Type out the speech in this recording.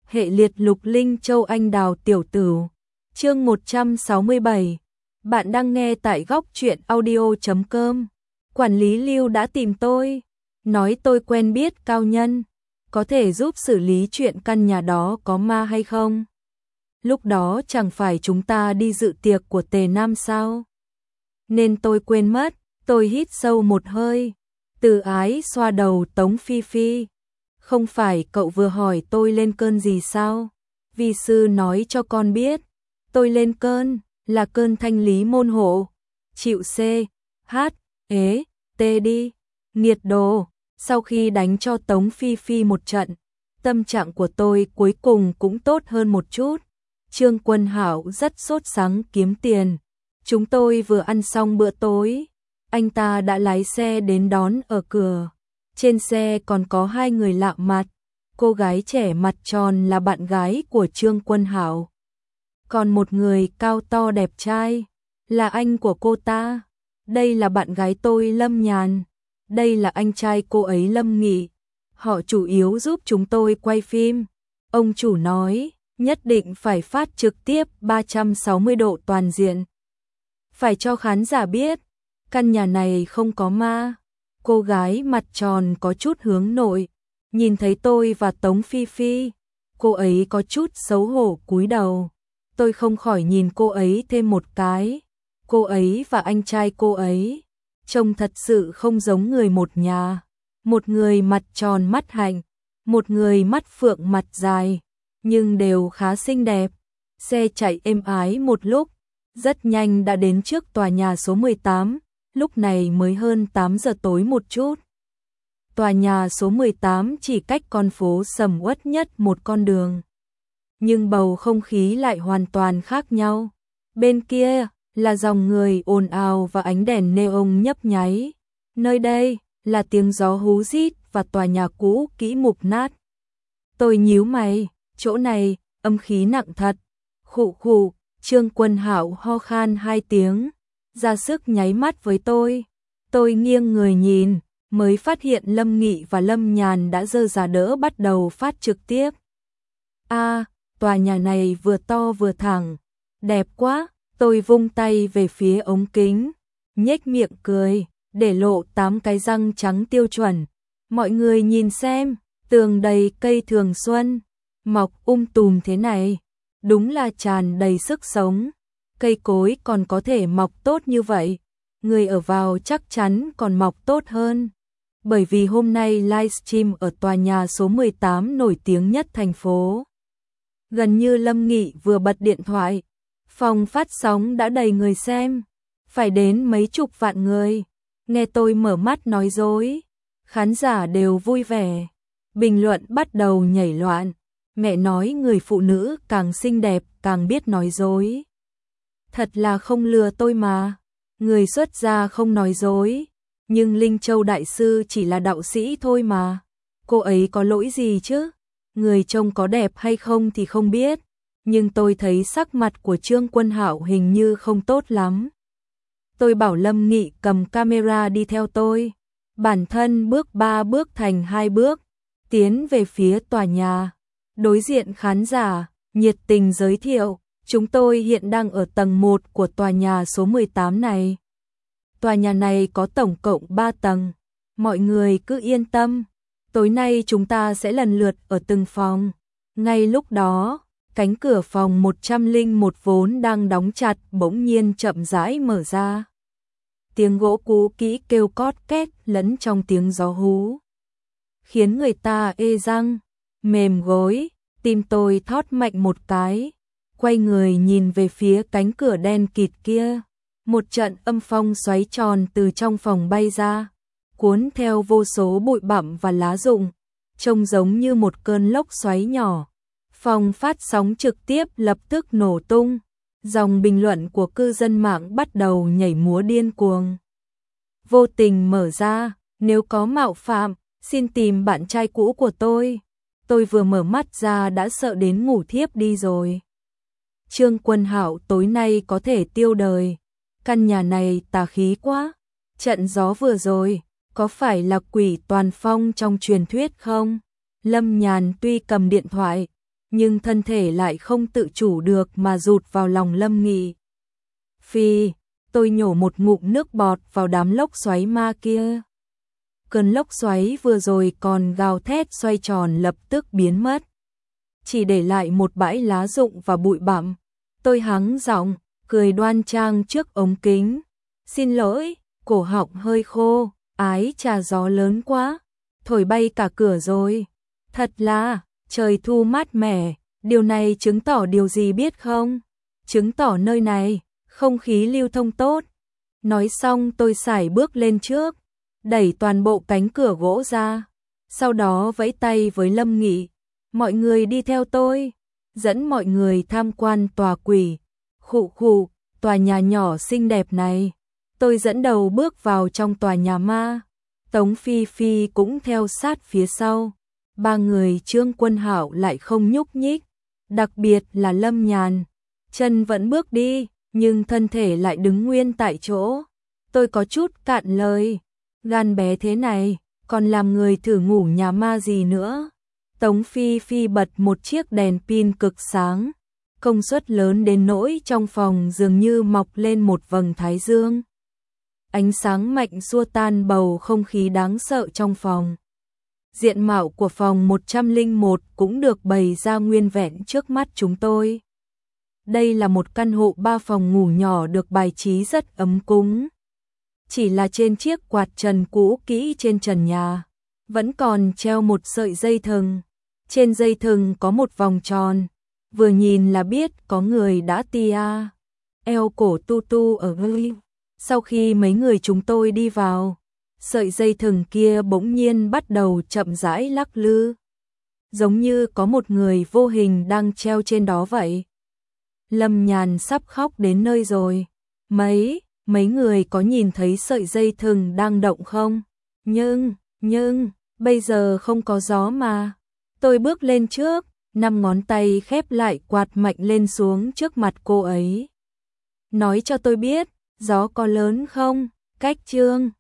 hệ liệt lục linh châu anh đào tiểu tử. Chương 167. Bạn đang nghe tại góc truyện audio.com. Quản lý Lưu đã tìm tôi, nói tôi quen biết cao nhân, có thể giúp xử lý chuyện căn nhà đó có ma hay không. Lúc đó chẳng phải chúng ta đi dự tiệc của Tề Nam sao? Nên tôi quên mất, tôi hít sâu một hơi, từ ái xoa đầu Tống Phi Phi. Không phải cậu vừa hỏi tôi lên cơn gì sao? Vi sư nói cho con biết, tôi lên cơn, là cơn thanh lý môn hộ. Chịu C, H, ế, T đi, nghiệt đồ. Sau khi đánh cho Tống Phi Phi một trận, tâm trạng của tôi cuối cùng cũng tốt hơn một chút. Trương Quân Hảo rất sốt sắng kiếm tiền. Chúng tôi vừa ăn xong bữa tối, anh ta đã lái xe đến đón ở cửa. Trên xe còn có hai người lạ mặt, cô gái trẻ mặt tròn là bạn gái của Trương Quân Hảo. Còn một người cao to đẹp trai, là anh của cô ta. Đây là bạn gái tôi Lâm Nhàn, đây là anh trai cô ấy Lâm Nghị. Họ chủ yếu giúp chúng tôi quay phim. Ông chủ nói, nhất định phải phát trực tiếp 360 độ toàn diện. Phải cho khán giả biết, căn nhà này không có ma. Cô gái mặt tròn có chút hướng nội, nhìn thấy tôi và Tống Phi Phi, cô ấy có chút xấu hổ cúi đầu. Tôi không khỏi nhìn cô ấy thêm một cái. Cô ấy và anh trai cô ấy trông thật sự không giống người một nhà. Một người mặt tròn mắt hạnh, một người mắt phượng mặt dài, nhưng đều khá xinh đẹp. Xe chạy êm ái một lúc, rất nhanh đã đến trước tòa nhà số 18, lúc này mới hơn 8 giờ tối một chút. Tòa nhà số 18 chỉ cách con phố sầm uất nhất một con đường. Nhưng bầu không khí lại hoàn toàn khác nhau. Bên kia là dòng người ồn ào và ánh đèn neon nhấp nháy. Nơi đây là tiếng gió hú rít và tòa nhà cũ kỹ mục nát. Tôi nhíu mày, chỗ này âm khí nặng thật. Khụ khụ, Trương Quân Hảo ho khan 2 tiếng, ra sức nháy mắt với tôi. Tôi nghiêng người nhìn, mới phát hiện Lâm Nghị và Lâm Nhàn đã giơ giá đỡ bắt đầu phát trực tiếp. Tòa nhà này vừa to vừa thẳng, đẹp quá. Tôi vung tay về phía ống kính, nhếch miệng cười, để lộ 8 cái răng trắng tiêu chuẩn. Mọi người nhìn xem, tường đầy cây thường xuân, mọc tùm thế này, đúng là tràn đầy sức sống. Cây cối còn có thể mọc tốt như vậy, người ở vào chắc chắn còn mọc tốt hơn. Bởi vì hôm nay livestream ở tòa nhà số 18 nổi tiếng nhất thành phố. Gần như Lâm Nghị vừa bật điện thoại, phòng phát sóng đã đầy người xem, phải đến mấy chục vạn người. Nghe tôi mở mắt nói dối, khán giả đều vui vẻ, bình luận bắt đầu nhảy loạn. Mẹ nói người phụ nữ càng xinh đẹp càng biết nói dối. Thật là không lừa tôi mà, người xuất gia không nói dối, nhưng Linh Châu đại sư chỉ là đạo sĩ thôi mà. Cô ấy có lỗi gì chứ? Người trông có đẹp hay không thì không biết, nhưng tôi thấy sắc mặt của Trương Quân Hảo hình như không tốt lắm. Tôi bảo Lâm Nghị cầm camera đi theo tôi, bản thân bước 3 bước thành 2 bước, tiến về phía tòa nhà. Đối diện khán giả, nhiệt tình giới thiệu, chúng tôi hiện đang ở tầng 1 của tòa nhà số 18 này. Tòa nhà này có tổng cộng 3 tầng, mọi người cứ yên tâm, tối nay chúng ta sẽ lần lượt ở từng phòng. Ngay lúc đó, cánh cửa phòng 101 vốn đang đóng chặt bỗng nhiên chậm rãi mở ra. Tiếng gỗ cũ kỹ kêu cót két lẫn trong tiếng gió hú, khiến người ta ê răng, mềm gối. Tim tôi thót mạnh một cái, quay người nhìn về phía cánh cửa đen kịt kia. Một trận âm phong xoáy tròn từ trong phòng bay ra, cuốn theo vô số bụi bặm và lá rụng, trông giống như một cơn lốc xoáy nhỏ. Phòng phát sóng trực tiếp lập tức nổ tung, dòng bình luận của cư dân mạng bắt đầu nhảy múa điên cuồng. Vô tình mở ra, nếu có mạo phạm, xin tìm bạn trai cũ của tôi. Tôi vừa mở mắt ra đã sợ đến ngủ thiếp đi rồi. Trương Quân Hảo tối nay có thể tiêu đời. Căn nhà này tà khí quá. Trận gió vừa rồi, có phải là quỷ toàn phong trong truyền thuyết không? Lâm Nhàn tuy cầm điện thoại, nhưng thân thể lại không tự chủ được mà rụt vào lòng Lâm Nghị. Phi, tôi nhổ một ngụm nước bọt vào đám lốc xoáy ma kia. Cơn lốc xoáy vừa rồi còn gào thét xoay tròn lập tức biến mất, chỉ để lại một bãi lá rụng và bụi bặm. Tôi hắng giọng, cười đoan trang trước ống kính. Xin lỗi, cổ họng hơi khô, ái trà gió lớn quá, thổi bay cả cửa rồi. Thật là, trời thu mát mẻ, điều này chứng tỏ điều gì biết không? Chứng tỏ nơi này, không khí lưu thông tốt. Nói xong tôi sải bước lên trước, đẩy toàn bộ cánh cửa gỗ ra, sau đó vẫy tay với Lâm Nghị. Mọi người đi theo tôi, dẫn mọi người tham quan tòa quỷ. Khụ khụ, tòa nhà nhỏ xinh đẹp này. Tôi dẫn đầu bước vào trong tòa nhà ma. Tống Phi Phi cũng theo sát phía sau. Ba người Trương Quân Hạo lại không nhúc nhích, đặc biệt là Lâm Nhàn. Chân vẫn bước đi, nhưng thân thể lại đứng nguyên tại chỗ. Tôi có chút cạn lời. Gan bé thế này, còn làm người thử ngủ nhà ma gì nữa. Tống Phi Phi bật một chiếc đèn pin cực sáng, công suất lớn đến nỗi trong phòng dường như mọc lên một vầng thái dương. Ánh sáng mạnh xua tan bầu không khí đáng sợ trong phòng. Diện mạo của phòng 101 cũng được bày ra nguyên vẹn trước mắt chúng tôi. Đây là một căn hộ 3 phòng ngủ nhỏ được bài trí rất ấm cúng. Chỉ là trên chiếc quạt trần cũ kỹ trên trần nhà, vẫn còn treo một sợi dây thừng. Trên dây thừng có một vòng tròn, vừa nhìn là biết có người đã tia eo cổ tu tu ở gơi. Sau khi mấy người chúng tôi đi vào, sợi dây thừng kia bỗng nhiên bắt đầu chậm rãi lắc lư, giống như có một người vô hình đang treo trên đó vậy. Lâm Nhàn sắp khóc đến nơi rồi. Mấy người có nhìn thấy sợi dây thừng đang động không? Nhưng, bây giờ không có gió mà. Tôi bước lên trước, 5 ngón tay khép lại quạt mạnh lên xuống trước mặt cô ấy. Nói cho tôi biết, gió có lớn không? Cách Trương